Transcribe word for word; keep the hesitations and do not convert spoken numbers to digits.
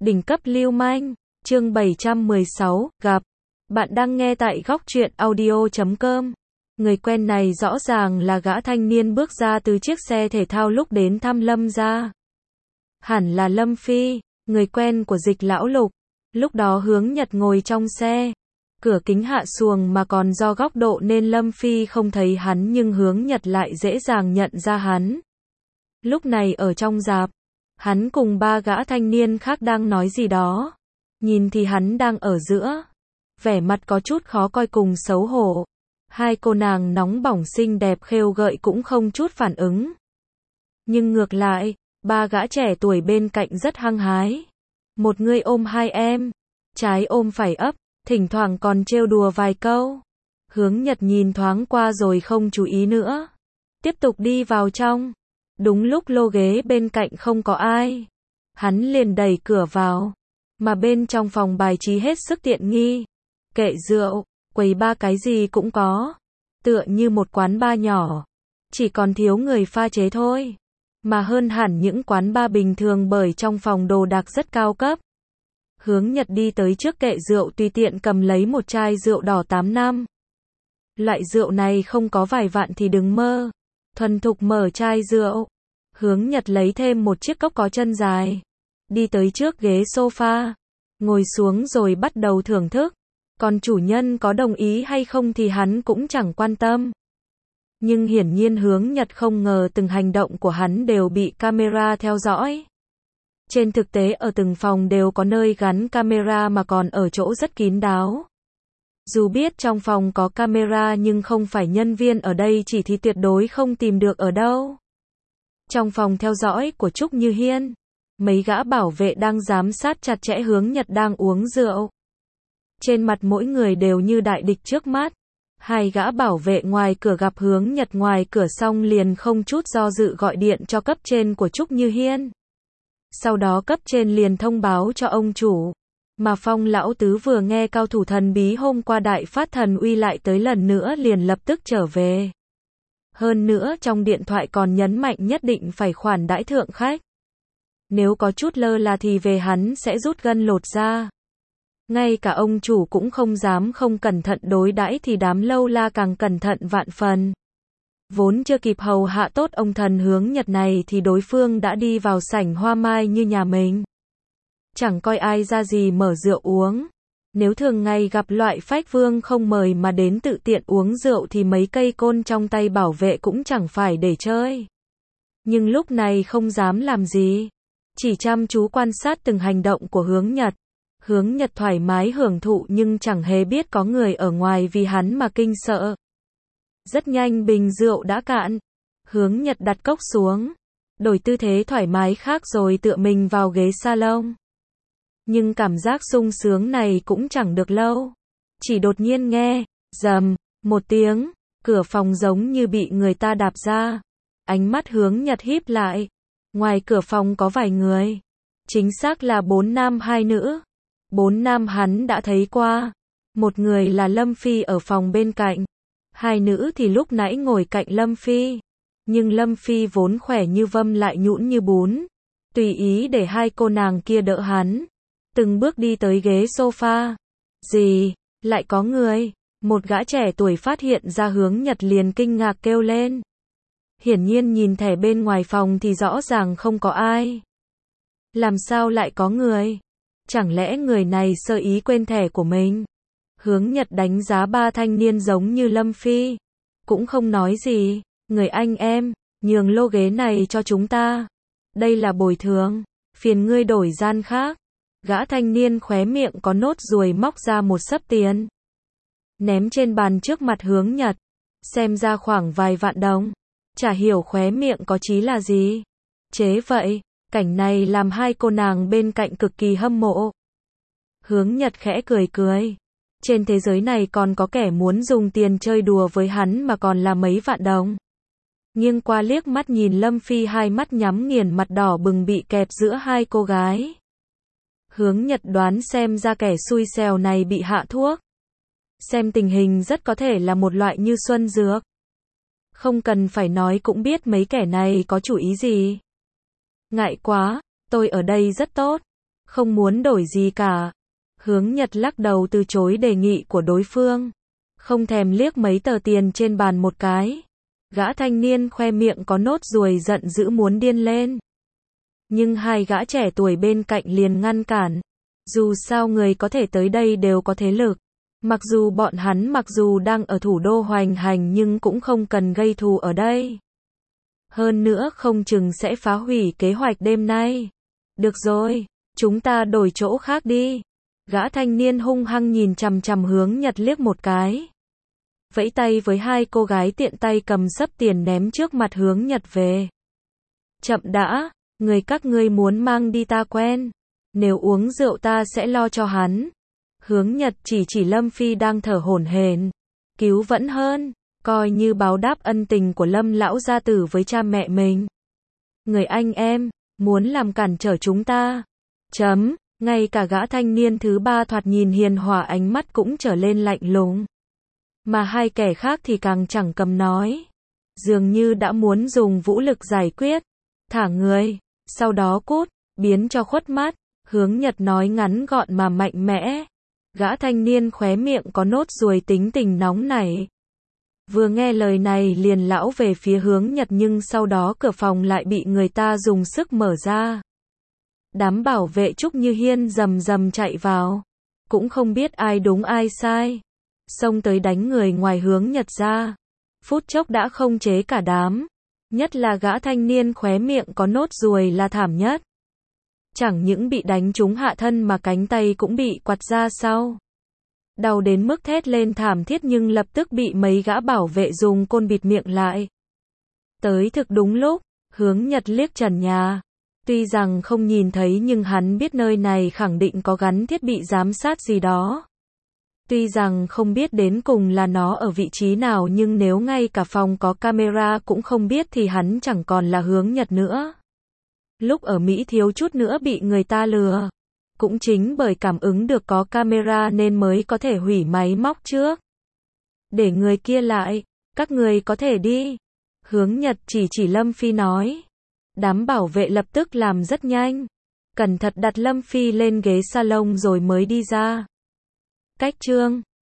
Đỉnh cấp lưu manh, chương bảy trăm mười sáu, gặp. Bạn đang nghe tại góc truyện audio chấm com. Người quen này rõ ràng là gã thanh niên bước ra từ chiếc xe thể thao lúc đến thăm Lâm gia. Hẳn là Lâm Phi, người quen của Dịch lão Lục. Lúc đó Hướng Nhật ngồi trong xe. Cửa kính hạ xuồng mà còn do góc độ nên Lâm Phi không thấy hắn nhưng Hướng Nhật lại dễ dàng nhận ra hắn. Lúc này ở trong rạp, hắn cùng ba gã thanh niên khác đang nói gì đó. Nhìn thì hắn đang ở giữa. Vẻ mặt có chút khó coi cùng xấu hổ. Hai cô nàng nóng bỏng xinh đẹp khêu gợi cũng không chút phản ứng. Nhưng ngược lại, ba gã trẻ tuổi bên cạnh rất hăng hái. Một người ôm hai em, trái ôm phải ấp, thỉnh thoảng còn trêu đùa vài câu. Hướng Nhật nhìn thoáng qua rồi không chú ý nữa. Tiếp tục đi vào trong. Đúng lúc lô ghế bên cạnh không có ai. Hắn liền đẩy cửa vào. Mà bên trong phòng bài trí hết sức tiện nghi. Kệ rượu, quầy bar cái gì cũng có. Tựa như một quán bar nhỏ. Chỉ còn thiếu người pha chế thôi. Mà hơn hẳn những quán bar bình thường bởi trong phòng đồ đạc rất cao cấp. Hướng Nhật đi tới trước kệ rượu tùy tiện cầm lấy một chai rượu đỏ tám năm. Loại rượu này không có vài vạn thì đừng mơ. Thuần thục mở chai rượu. Hướng Nhật lấy thêm một chiếc cốc có chân dài. Đi tới trước ghế sofa. Ngồi xuống rồi bắt đầu thưởng thức. Còn chủ nhân có đồng ý hay không thì hắn cũng chẳng quan tâm. Nhưng hiển nhiên Hướng Nhật không ngờ từng hành động của hắn đều bị camera theo dõi. Trên thực tế ở từng phòng đều có nơi gắn camera mà còn ở chỗ rất kín đáo. Dù biết trong phòng có camera nhưng không phải nhân viên ở đây chỉ thì tuyệt đối không tìm được ở đâu. Trong phòng theo dõi của Trúc Như Hiên, mấy gã bảo vệ đang giám sát chặt chẽ Hướng Nhật đang uống rượu. Trên mặt mỗi người đều như đại địch trước mắt. Hai gã bảo vệ ngoài cửa gặp Hướng Nhật ngoài cửa xong liền không chút do dự gọi điện cho cấp trên của Trúc Như Hiên. Sau đó cấp trên liền thông báo cho ông chủ. Mà Phong lão tứ vừa nghe cao thủ thần bí hôm qua đại phát thần uy lại tới lần nữa liền lập tức trở về. Hơn nữa trong điện thoại còn nhấn mạnh nhất định phải khoản đãi thượng khách. Nếu có chút lơ là thì về hắn sẽ rút gân lột da. Ngay cả ông chủ cũng không dám không cẩn thận đối đãi thì đám lâu la càng cẩn thận vạn phần. Vốn chưa kịp hầu hạ tốt ông thần Hướng Nhật này thì đối phương đã đi vào sảnh hoa mai như nhà mình. Chẳng coi ai ra gì mở rượu uống. Nếu thường ngày gặp loại phách vương không mời mà đến tự tiện uống rượu thì mấy cây côn trong tay bảo vệ cũng chẳng phải để chơi. Nhưng lúc này không dám làm gì. Chỉ chăm chú quan sát từng hành động của Hướng Nhật. Hướng Nhật thoải mái hưởng thụ nhưng chẳng hề biết có người ở ngoài vì hắn mà kinh sợ. Rất nhanh bình rượu đã cạn. Hướng Nhật đặt cốc xuống. Đổi tư thế thoải mái khác rồi tựa mình vào ghế salon. Nhưng cảm giác sung sướng này cũng chẳng được lâu. Chỉ đột nhiên nghe, rầm, một tiếng, cửa phòng giống như bị người ta đạp ra. Ánh mắt Hướng Nhật híp lại. Ngoài cửa phòng có vài người. Chính xác là bốn nam hai nữ. Bốn nam hắn đã thấy qua. Một người là Lâm Phi ở phòng bên cạnh. Hai nữ thì lúc nãy ngồi cạnh Lâm Phi. Nhưng Lâm Phi vốn khỏe như vâm lại nhũn như bún. Tùy ý để hai cô nàng kia đỡ hắn. Từng bước đi tới ghế sofa. Gì? Lại có người? Một gã trẻ tuổi phát hiện ra Hướng Nhật liền kinh ngạc kêu lên. Hiển nhiên nhìn thẻ bên ngoài phòng thì rõ ràng không có ai. Làm sao lại có người? Chẳng lẽ người này sơ ý quên thẻ của mình? Hướng Nhật đánh giá ba thanh niên giống như Lâm Phi. Cũng không nói gì. Người anh em, nhường lô ghế này cho chúng ta. Đây là bồi thường. Phiền ngươi đổi gian khác. Gã thanh niên khóe miệng có nốt ruồi móc ra một xấp tiền. Ném trên bàn trước mặt Hướng Nhật. Xem ra khoảng vài vạn đồng. Chả hiểu khóe miệng có chí là gì. Chế vậy, cảnh này làm hai cô nàng bên cạnh cực kỳ hâm mộ. Hướng Nhật khẽ cười cười. Trên thế giới này còn có kẻ muốn dùng tiền chơi đùa với hắn mà còn là mấy vạn đồng. Nghiêng qua liếc mắt nhìn Lâm Phi hai mắt nhắm nghiền mặt đỏ bừng bị kẹp giữa hai cô gái. Hướng Nhật đoán xem ra kẻ xui xẻo này bị hạ thuốc. Xem tình hình rất có thể là một loại như xuân dược. Không cần phải nói cũng biết mấy kẻ này có chủ ý gì. Ngại quá, tôi ở đây rất tốt. Không muốn đổi gì cả. Hướng Nhật lắc đầu từ chối đề nghị của đối phương. Không thèm liếc mấy tờ tiền trên bàn một cái. Gã thanh niên khoe miệng có nốt ruồi giận dữ muốn điên lên. Nhưng hai gã trẻ tuổi bên cạnh liền ngăn cản. Dù sao người có thể tới đây đều có thế lực. Mặc dù bọn hắn mặc dù đang ở thủ đô hoành hành nhưng cũng không cần gây thù ở đây. Hơn nữa không chừng sẽ phá hủy kế hoạch đêm nay. Được rồi, chúng ta đổi chỗ khác đi. Gã thanh niên hung hăng nhìn chằm chằm Hướng Nhật liếc một cái. Vẫy tay với hai cô gái tiện tay cầm sấp tiền ném trước mặt Hướng Nhật về. Chậm đã, người các ngươi muốn mang đi ta quen. Nếu uống rượu ta sẽ lo cho hắn. Hướng Nhật chỉ chỉ Lâm Phi đang thở hổn hển. Cứu vẫn hơn, coi như báo đáp ân tình của Lâm lão gia tử với cha mẹ mình. Người anh em, muốn làm cản trở chúng ta. Chấm, ngay cả gã thanh niên thứ ba thoạt nhìn hiền hòa ánh mắt cũng trở lên lạnh lùng. Mà hai kẻ khác thì càng chẳng cầm nói. Dường như đã muốn dùng vũ lực giải quyết. Thả người, sau đó cút, biến cho khuất mắt. Hướng Nhật nói ngắn gọn mà mạnh mẽ. Gã thanh niên khóe miệng có nốt ruồi tính tình nóng nảy. Vừa nghe lời này liền lão về phía Hướng Nhật nhưng sau đó cửa phòng lại bị người ta dùng sức mở ra. Đám bảo vệ Trúc Như Hiên rầm rầm chạy vào. Cũng không biết ai đúng ai sai. Xông tới đánh người ngoài Hướng Nhật ra. Phút chốc đã không chế cả đám. Nhất là gã thanh niên khóe miệng có nốt ruồi là thảm nhất. Chẳng những bị đánh trúng hạ thân mà cánh tay cũng bị quặt ra sau. Đau đến mức thét lên thảm thiết nhưng lập tức bị mấy gã bảo vệ dùng côn bịt miệng lại. Tới thực đúng lúc, Hướng Nhật liếc trần nhà. Tuy rằng không nhìn thấy nhưng hắn biết nơi này khẳng định có gắn thiết bị giám sát gì đó. Tuy rằng không biết đến cùng là nó ở vị trí nào nhưng nếu ngay cả phòng có camera cũng không biết thì hắn chẳng còn là Hướng Nhật nữa. Lúc ở Mỹ thiếu chút nữa bị người ta lừa. Cũng chính bởi cảm ứng được có camera nên mới có thể hủy máy móc trước. Để người kia lại, các người có thể đi. Hướng Nhật chỉ chỉ Lâm Phi nói. Đám bảo vệ lập tức làm rất nhanh. Cẩn thận đặt Lâm Phi lên ghế salon rồi mới đi ra. Cách chương